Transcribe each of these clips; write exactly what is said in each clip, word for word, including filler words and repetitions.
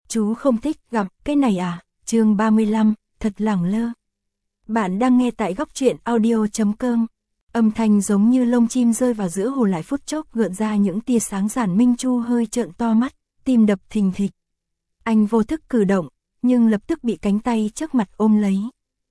Chú không thích gặp cái này à? Chương ba mươi lăm, thật lẳng lơ. Bạn đang nghe tại góc truyện audio chấm com. Âm thanh giống như lông chim rơi vào giữa hồ lại phút chốc gợn ra những tia sáng. Giản Minh Chu hơi trợn to mắt, tim đập thình thịch. Anh vô thức cử động, nhưng lập tức bị cánh tay trước mặt ôm lấy.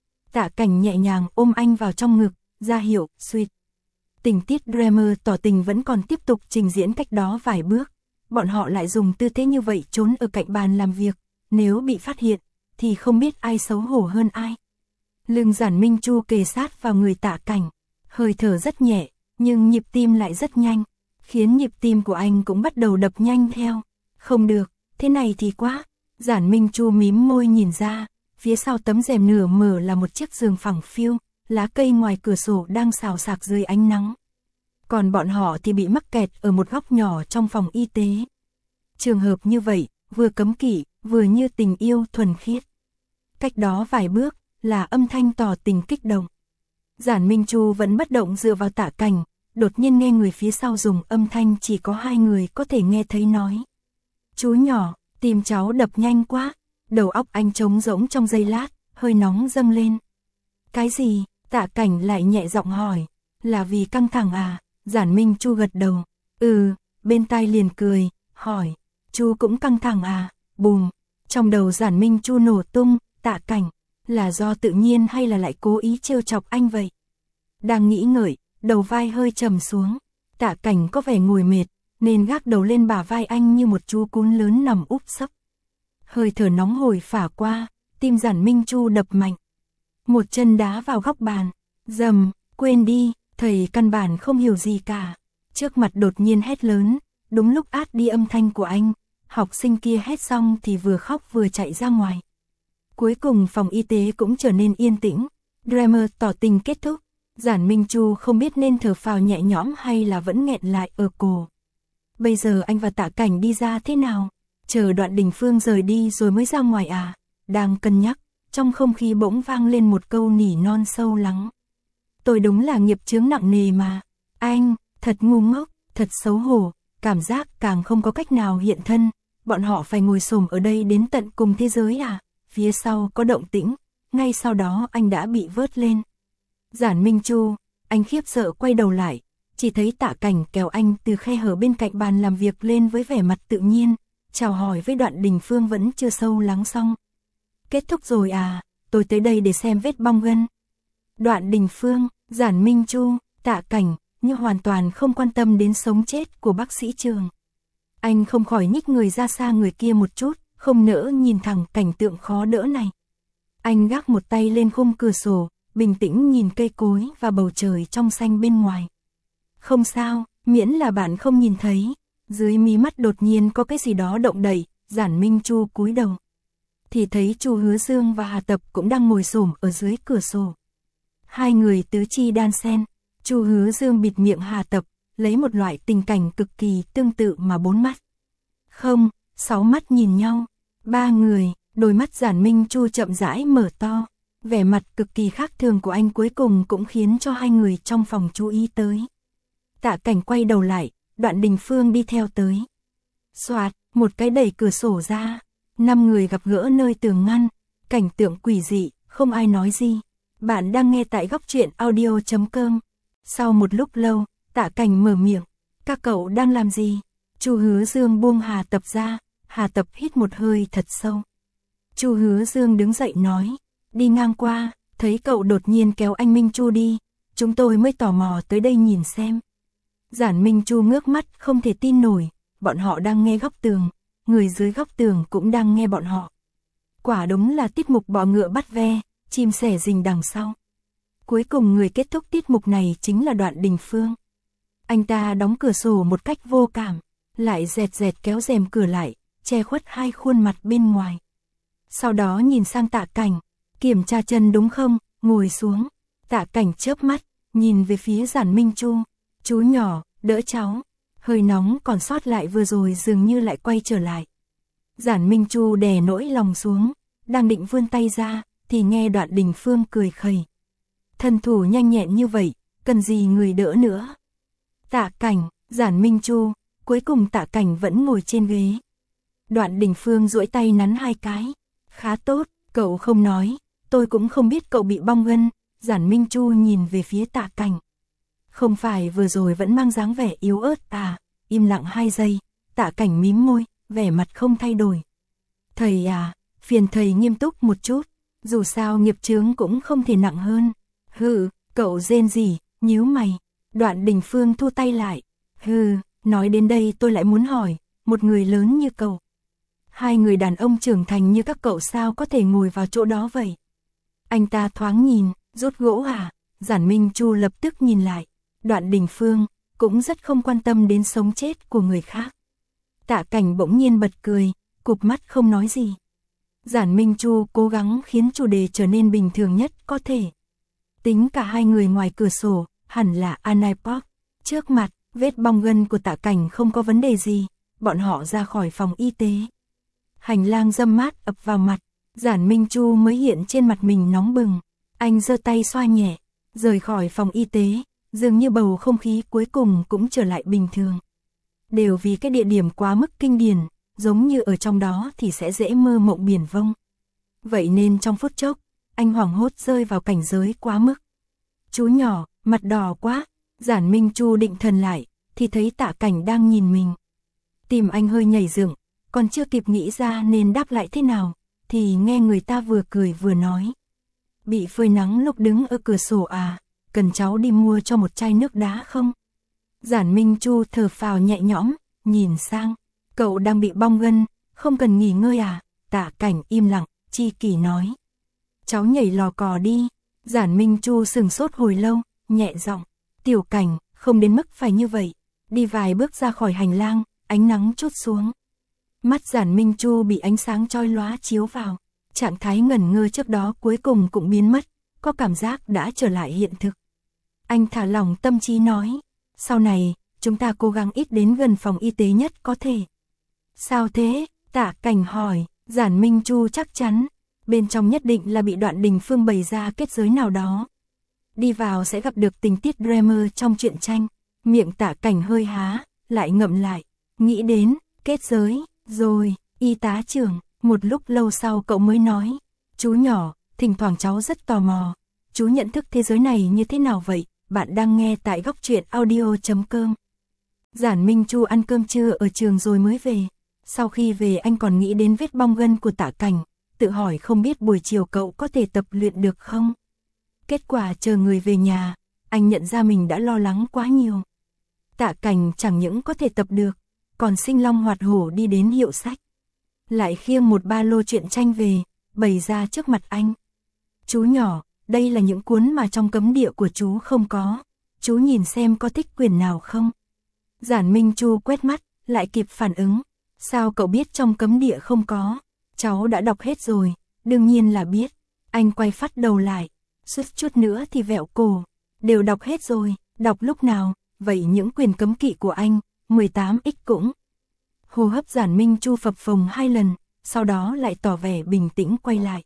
Tạ Cảnh nhẹ nhàng ôm anh vào trong ngực, ra hiệu, suýt. Tình tiết drama tỏ tình vẫn còn tiếp tục trình diễn. Cách đó vài bước, bọn họ lại dùng tư thế như vậy trốn ở cạnh bàn làm việc. Nếu bị phát hiện, thì không biết ai xấu hổ hơn ai. Lưng Giản Minh Chu kề sát vào người Tạ Cảnh, hơi thở rất nhẹ, nhưng nhịp tim lại rất nhanh, khiến nhịp tim của anh cũng bắt đầu đập nhanh theo. Không được, thế này thì quá. Giản Minh Chu mím môi nhìn ra, phía sau tấm rèm nửa mở là một chiếc giường phẳng phiu, lá cây ngoài cửa sổ đang xào xạc dưới ánh nắng. Còn bọn họ thì bị mắc kẹt ở một góc nhỏ trong phòng y tế. Trường hợp như vậy, vừa cấm kỵ, vừa như tình yêu thuần khiết. Cách đó vài bước, là âm thanh tỏ tình kích động. Giản Minh Chu vẫn bất động dựa vào Tạ Cảnh, đột nhiên nghe người phía sau dùng âm thanh chỉ có hai người có thể nghe thấy nói. Chú nhỏ, tim cháu đập nhanh quá. Đầu óc anh trống rỗng trong giây lát, hơi nóng dâng lên. Cái gì? Tạ Cảnh lại nhẹ giọng hỏi. Là vì căng thẳng à? Giản Minh Chu gật đầu. Ừ, bên tai liền cười, hỏi. Chú cũng căng thẳng à? Bùm. Trong đầu Giản Minh Chu nổ tung. Tạ Cảnh, là do tự nhiên hay là lại cố ý trêu chọc anh vậy? Đang nghĩ ngợi, đầu vai hơi trầm xuống. Tạ Cảnh có vẻ ngồi mệt, nên gác đầu lên bả vai anh như một chú cún lớn nằm úp sấp. Hơi thở nóng hổi phả qua, tim Giản Minh Chu đập mạnh. Một chân đá vào góc bàn. Dầm, quên đi, thầy căn bản không hiểu gì cả. Trước mặt đột nhiên hét lớn, đúng lúc át đi âm thanh của anh. Học sinh kia hét xong thì vừa khóc vừa chạy ra ngoài. Cuối cùng phòng y tế cũng trở nên yên tĩnh. Drama tỏ tình kết thúc. Giản Minh Chu không biết nên thở phào nhẹ nhõm hay là vẫn nghẹn lại ở cổ. Bây giờ anh và Tạ Cảnh đi ra thế nào? Chờ Đoạn Đình Phương rời đi rồi mới ra ngoài à? Đang cân nhắc, trong không khí bỗng vang lên một câu nỉ non sâu lắng. Tôi đúng là nghiệp chướng nặng nề mà. Anh, thật ngu ngốc, thật xấu hổ, cảm giác càng không có cách nào hiện thân. Bọn họ phải ngồi xổm ở đây đến tận cùng thế giới à? Phía sau có động tĩnh, ngay sau đó anh đã bị vớt lên. Giản Minh Chu, anh khiếp sợ quay đầu lại, chỉ thấy Tạ Cảnh kéo anh từ khe hở bên cạnh bàn làm việc lên với vẻ mặt tự nhiên, chào hỏi với Đoạn Đình Phương vẫn chưa sâu lắng xong. Kết thúc rồi à, tôi tới đây để xem vết bong gân. Đoạn Đình Phương, Giản Minh Chu, Tạ Cảnh, như hoàn toàn không quan tâm đến sống chết của bác sĩ Trường. Anh không khỏi nhích người ra xa người kia một chút, không nỡ nhìn thẳng cảnh tượng khó đỡ này. Anh gác một tay lên khung cửa sổ, bình tĩnh nhìn cây cối và bầu trời trong xanh bên ngoài. Không sao, miễn là bạn không nhìn thấy. Dưới mí mắt đột nhiên có cái gì đó động đậy. Giản Minh Chu cúi đầu, thì thấy Chu Hứa Dương và Hà Tập cũng đang ngồi xổm ở dưới cửa sổ. Hai người tứ chi đan xen. Chu Hứa Dương bịt miệng Hà Tập, lấy một loại tình cảnh cực kỳ tương tự mà bốn mắt. Không, sáu mắt nhìn nhau. Ba người, đôi mắt Giản Minh Chu chậm rãi mở to. Vẻ mặt cực kỳ khác thường của anh cuối cùng cũng khiến cho hai người trong phòng chú ý tới. Tạ Cảnh quay đầu lại, Đoạn Đình Phương đi theo tới. Soạt, một cái đẩy cửa sổ ra. Năm người gặp gỡ nơi tường ngăn. Cảnh tượng quỷ dị, không ai nói gì. Bạn đang nghe tại góc truyện audio chấm com. Sau một lúc lâu, Tạ Cảnh mở miệng. Các cậu đang làm gì? Chu Hứa Dương buông Hà Tập ra. Hà Tập hít một hơi thật sâu. Chu Hứa Dương đứng dậy nói. Đi ngang qua, thấy cậu đột nhiên kéo anh Minh Chu đi. Chúng tôi mới tò mò tới đây nhìn xem. Giản Minh Chu ngước mắt không thể tin nổi. Bọn họ đang nghe góc tường. Người dưới góc tường cũng đang nghe bọn họ. Quả đúng là tiết mục bọ ngựa bắt ve, chim sẻ rình đằng sau. Cuối cùng người kết thúc tiết mục này chính là Đoạn Đình Phương. Anh ta đóng cửa sổ một cách vô cảm, lại dẹt dẹt kéo rèm cửa lại, che khuất hai khuôn mặt bên ngoài. Sau đó nhìn sang Tạ Cảnh, kiểm tra chân đúng không, ngồi xuống. Tạ Cảnh chớp mắt, nhìn về phía Giản Minh Chu. Chú nhỏ, đỡ cháu. Hơi nóng còn sót lại vừa rồi dường như lại quay trở lại. Giản Minh Chu đè nỗi lòng xuống, đang định vươn tay ra, thì nghe Đoạn Đình Phương cười khẩy. Thân thủ nhanh nhẹn như vậy, cần gì người đỡ nữa. Tạ Cảnh, Giản Minh Chu, cuối cùng Tạ Cảnh vẫn ngồi trên ghế. Đoạn Đình Phương duỗi tay nắn hai cái. Khá tốt, cậu không nói, tôi cũng không biết cậu bị bong gân. Giản Minh Chu nhìn về phía Tạ Cảnh. Không phải vừa rồi vẫn mang dáng vẻ yếu ớt à? Im lặng hai giây, Tạ Cảnh mím môi, vẻ mặt không thay đổi. Thầy à, phiền thầy nghiêm túc một chút, dù sao nghiệp chướng cũng không thể nặng hơn. Hừ, cậu rên gì, nhíu mày. Đoạn Đình Phương thu tay lại. Hừ, nói đến đây tôi lại muốn hỏi, một người lớn như cậu, hai người đàn ông trưởng thành như các cậu sao có thể ngồi vào chỗ đó vậy? Anh ta thoáng nhìn, rút gỗ à? Giản Minh Chu lập tức nhìn lại. Đoạn Đình Phương cũng rất không quan tâm đến sống chết của người khác. Tạ Cảnh bỗng nhiên bật cười, cụp mắt không nói gì. Giản Minh Chu cố gắng khiến chủ đề trở nên bình thường nhất có thể. Tính cả hai người ngoài cửa sổ, hẳn là Anai Park. Trước mặt, vết bong gân của Tạ Cảnh không có vấn đề gì. Bọn họ ra khỏi phòng y tế. Hành lang râm mát ập vào mặt. Giản Minh Chu mới hiện trên mặt mình nóng bừng. Anh giơ tay xoa nhẹ, rời khỏi phòng y tế. Dường như bầu không khí cuối cùng cũng trở lại bình thường. Đều vì cái địa điểm quá mức kinh điển, giống như ở trong đó thì sẽ dễ mơ mộng biển vông. Vậy nên trong phút chốc, anh hoảng hốt rơi vào cảnh giới quá mức. Chú nhỏ, mặt đỏ quá. Giản Minh Chu định thần lại, thì thấy Tạ Cảnh đang nhìn mình. Tim anh hơi nhảy dựng, còn chưa kịp nghĩ ra nên đáp lại thế nào, thì nghe người ta vừa cười vừa nói. Bị phơi nắng lúc đứng ở cửa sổ à, cần cháu đi mua cho một chai nước đá không? Giản Minh Chu thở phào nhẹ nhõm, nhìn sang. Cậu đang bị bong gân, không cần nghỉ ngơi à? Tạ Cảnh im lặng, chi kỷ nói. Cháu nhảy lò cò đi. Giản Minh Chu sừng sốt hồi lâu, nhẹ giọng. Tiểu Cảnh, không đến mức phải như vậy. Đi vài bước ra khỏi hành lang, ánh nắng trút xuống. Mắt Giản Minh Chu bị ánh sáng chói lóa chiếu vào. Trạng thái ngẩn ngơ trước đó cuối cùng cũng biến mất, có cảm giác đã trở lại hiện thực. Anh thả lỏng tâm trí nói. Sau này, chúng ta cố gắng ít đến gần phòng y tế nhất có thể. Sao thế? Tạ Cảnh hỏi. Giản Minh Chu chắc chắn, bên trong nhất định là bị Đoạn Đình Phương bày ra kết giới nào đó. Đi vào sẽ gặp được tình tiết drama trong truyện tranh. Miệng Tạ Cảnh hơi há, lại ngậm lại. Nghĩ đến, kết giới, rồi, y tá trưởng. Một lúc lâu sau cậu mới nói. Chú nhỏ, thỉnh thoảng cháu rất tò mò. Chú nhận thức thế giới này như thế nào vậy? Bạn đang nghe tại góc truyện audio chấm com. Giản Minh Chu ăn cơm trưa ở trường rồi mới về. Sau khi về anh còn nghĩ đến vết bong gân của Tạ Cảnh, tự hỏi không biết buổi chiều cậu có thể tập luyện được không. Kết quả chờ người về nhà, anh nhận ra mình đã lo lắng quá nhiều. Tạ Cảnh chẳng những có thể tập được, còn sinh long hoạt hổ đi đến hiệu sách. Lại khiêng một ba lô truyện tranh về, bày ra trước mặt anh. Chú nhỏ, đây là những cuốn mà trong cấm địa của chú không có. Chú nhìn xem có thích quyển nào không? Giản Minh Chu quét mắt, lại kịp phản ứng. Sao cậu biết trong cấm địa không có? Cháu đã đọc hết rồi, đương nhiên là biết. Anh quay phát đầu lại, suýt chút nữa thì vẹo cổ. Đều đọc hết rồi, đọc lúc nào? Vậy những quyền cấm kỵ của anh, mười tám x cũng. Hô hấp Giản Minh Chu phập phồng hai lần, sau đó lại tỏ vẻ bình tĩnh quay lại.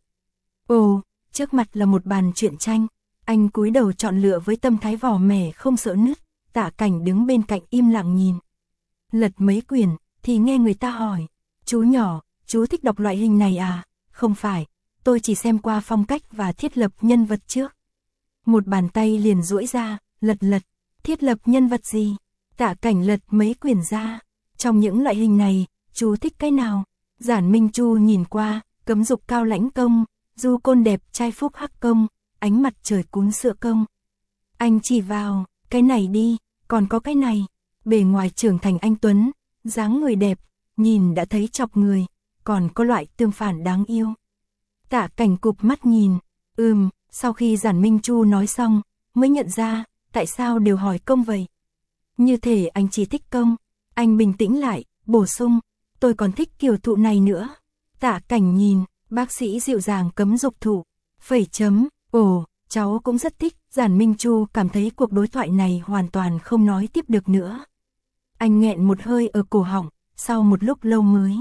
Ồ, trước mặt là một bàn truyện tranh. Anh cúi đầu chọn lựa với tâm thái vỏ mẻ không sợ nứt. Tạ Cảnh đứng bên cạnh im lặng nhìn. Lật mấy quyển, thì nghe người ta hỏi. Chú nhỏ, chú thích đọc loại hình này à? Không phải, tôi chỉ xem qua phong cách và thiết lập nhân vật trước. Một bàn tay liền duỗi ra, lật lật. Thiết lập nhân vật gì? Tạ Cảnh lật mấy quyển ra. Trong những loại hình này, chú thích cái nào? Giản Minh Chu nhìn qua, cấm dục cao lãnh công, du côn đẹp trai phúc hắc công, ánh mặt trời cún sữa công. Anh chỉ vào, cái này đi, còn có cái này. Bề ngoài trưởng thành anh tuấn, dáng người đẹp, nhìn đã thấy chọc người, còn có loại tương phản đáng yêu. Tạ Cảnh cụp mắt nhìn, ừm, sau khi Giản Minh Chu nói xong, mới nhận ra, tại sao đều hỏi công vậy. Như thể anh chỉ thích công. Anh bình tĩnh lại, bổ sung, tôi còn thích kiểu thụ này nữa. Tạ Cảnh nhìn, bác sĩ dịu dàng cấm dục thụ, phẩy chấm, ồ, cháu cũng rất thích. Giản Minh Chu cảm thấy cuộc đối thoại này hoàn toàn không nói tiếp được nữa. Anh nghẹn một hơi ở cổ họng, sau một lúc lâu mới.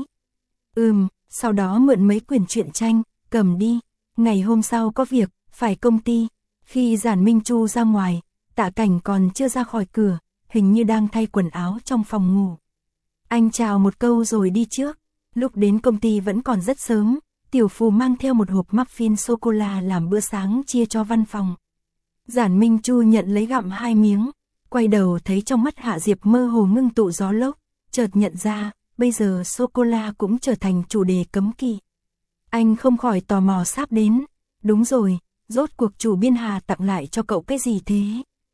Ừm, sau đó mượn mấy quyển truyện tranh, cầm đi. Ngày hôm sau có việc, phải công ty. Khi Giản Minh Chu ra ngoài, Tạ Cảnh còn chưa ra khỏi cửa, hình như đang thay quần áo trong phòng ngủ. Anh chào một câu rồi đi trước. Lúc đến công ty vẫn còn rất sớm, Tiểu Phù mang theo một hộp muffin sô-cô-la làm bữa sáng chia cho văn phòng. Giản Minh Chu nhận lấy gặm hai miếng, quay đầu thấy trong mắt Hạ Diệp mơ hồ ngưng tụ gió lốc, chợt nhận ra, bây giờ sô-cô-la cũng trở thành chủ đề cấm kỵ. Anh không khỏi tò mò sáp đến, đúng rồi, rốt cuộc chủ biên Hà tặng lại cho cậu cái gì thế?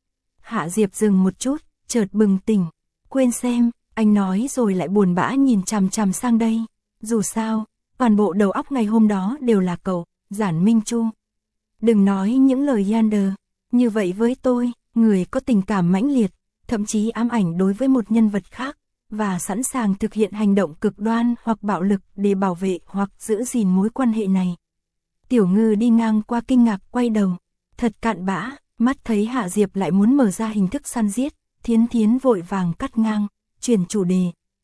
Hạ Diệp dừng một chút, chợt bừng tỉnh, quên xem, anh nói rồi lại buồn bã nhìn chằm chằm sang đây, dù sao, toàn bộ đầu óc ngày hôm đó đều là cậu, Giản Minh Chu. Đừng nói những lời yander, như vậy với tôi, người có tình cảm mãnh liệt, thậm chí ám ảnh đối với một nhân vật khác, và sẵn sàng thực hiện hành động cực đoan hoặc bạo lực để bảo vệ hoặc giữ gìn mối quan hệ này. Tiểu Ngư đi ngang qua kinh ngạc quay đầu, thật cạn bã, mắt thấy Hạ Diệp lại muốn mở ra hình thức săn giết, Thiến Thiến vội vàng cắt ngang, chuyển chủ đề.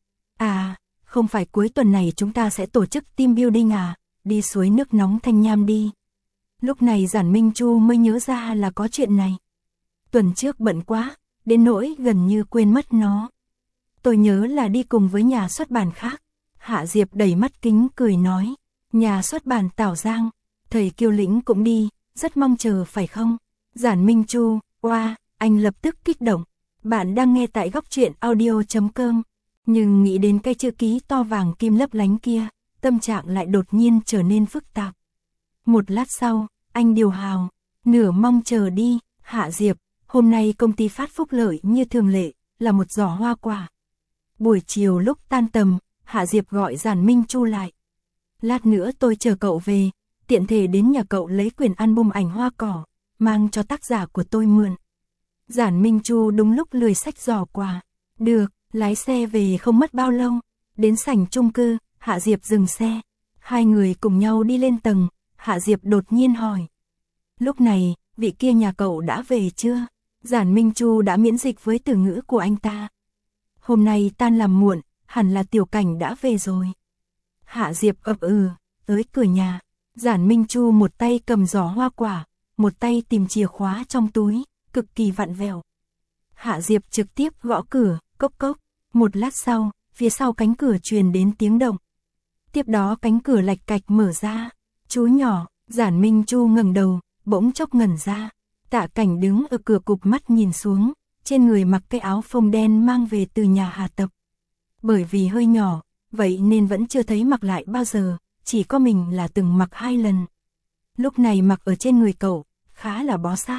À, không phải cuối tuần này chúng ta sẽ tổ chức team building à, đi suối nước nóng Thanh Nham đi. Lúc này Giản Minh Chu mới nhớ ra là có chuyện này. Tuần trước bận quá, đến nỗi gần như quên mất nó. Tôi nhớ là đi cùng với nhà xuất bản khác. Hạ Diệp đẩy mắt kính cười nói, nhà xuất bản Tảo Giang, thầy Kiêu Lĩnh cũng đi, rất mong chờ phải không? Giản Minh Chu, oa, anh lập tức kích động. Bạn đang nghe tại góc truyện audio chấm com, nhưng nghĩ đến cái chữ ký to vàng kim lấp lánh kia, tâm trạng lại đột nhiên trở nên phức tạp. Một lát sau, anh điều hào, nửa mong chờ đi, Hạ Diệp, hôm nay công ty phát phúc lợi như thường lệ, là một giỏ hoa quả. Buổi chiều lúc tan tầm, Hạ Diệp gọi Giản Minh Chu lại. Lát nữa tôi chờ cậu về, tiện thể đến nhà cậu lấy quyển album ảnh hoa cỏ, mang cho tác giả của tôi mượn. Giản Minh Chu đúng lúc lười xách giỏ quà. Được, lái xe về không mất bao lâu. Đến sảnh chung cư, Hạ Diệp dừng xe. Hai người cùng nhau đi lên tầng, Hạ Diệp đột nhiên hỏi. Lúc này, vị kia nhà cậu đã về chưa? Giản Minh Chu đã miễn dịch với từ ngữ của anh ta. Hôm nay tan làm muộn, hẳn là Tiểu Cảnh đã về rồi. Hạ Diệp ậm ừ, tới cửa nhà. Giản Minh Chu một tay cầm giỏ hoa quả, một tay tìm chìa khóa trong túi, cực kỳ vặn vẹo. Hạ Diệp trực tiếp gõ cửa, cốc cốc. Một lát sau, phía sau cánh cửa truyền đến tiếng động. Tiếp đó cánh cửa lạch cạch mở ra. Chú nhỏ, Giản Minh Chu ngẩng đầu, bỗng chốc ngẩn ra. Tạ Cảnh đứng ở cửa cụp mắt nhìn xuống, trên người mặc cái áo phông đen mang về từ nhà Hà Tập. Bởi vì hơi nhỏ, vậy nên vẫn chưa thấy mặc lại bao giờ, chỉ có mình là từng mặc hai lần. Lúc này mặc ở trên người cậu, khá là bó sát.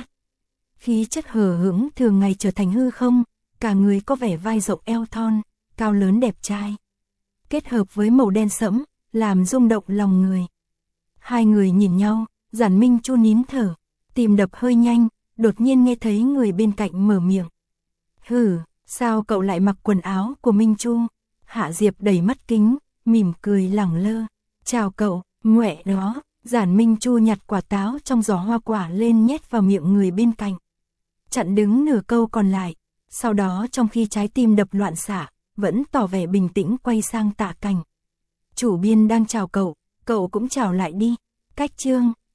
Khí chất hờ hững thường ngày trở thành hư không, cả người có vẻ vai rộng eo thon, cao lớn đẹp trai. Kết hợp với màu đen sẫm, làm rung động lòng người. Hai người nhìn nhau, Giản Minh Chu nín thở, tim đập hơi nhanh, đột nhiên nghe thấy người bên cạnh mở miệng. Hừ, sao cậu lại mặc quần áo của Minh Chu? Hạ Diệp đẩy mắt kính, mỉm cười lẳng lơ. Chào cậu, ngoẹ đó. Giản Minh Chu nhặt quả táo trong giỏ hoa quả lên nhét vào miệng người bên cạnh. Chặn đứng nửa câu còn lại. Sau đó trong khi trái tim đập loạn xạ, vẫn tỏ vẻ bình tĩnh quay sang Tạ Cảnh. Chủ biên đang chào cậu, cậu cũng chào lại đi. Cách chương.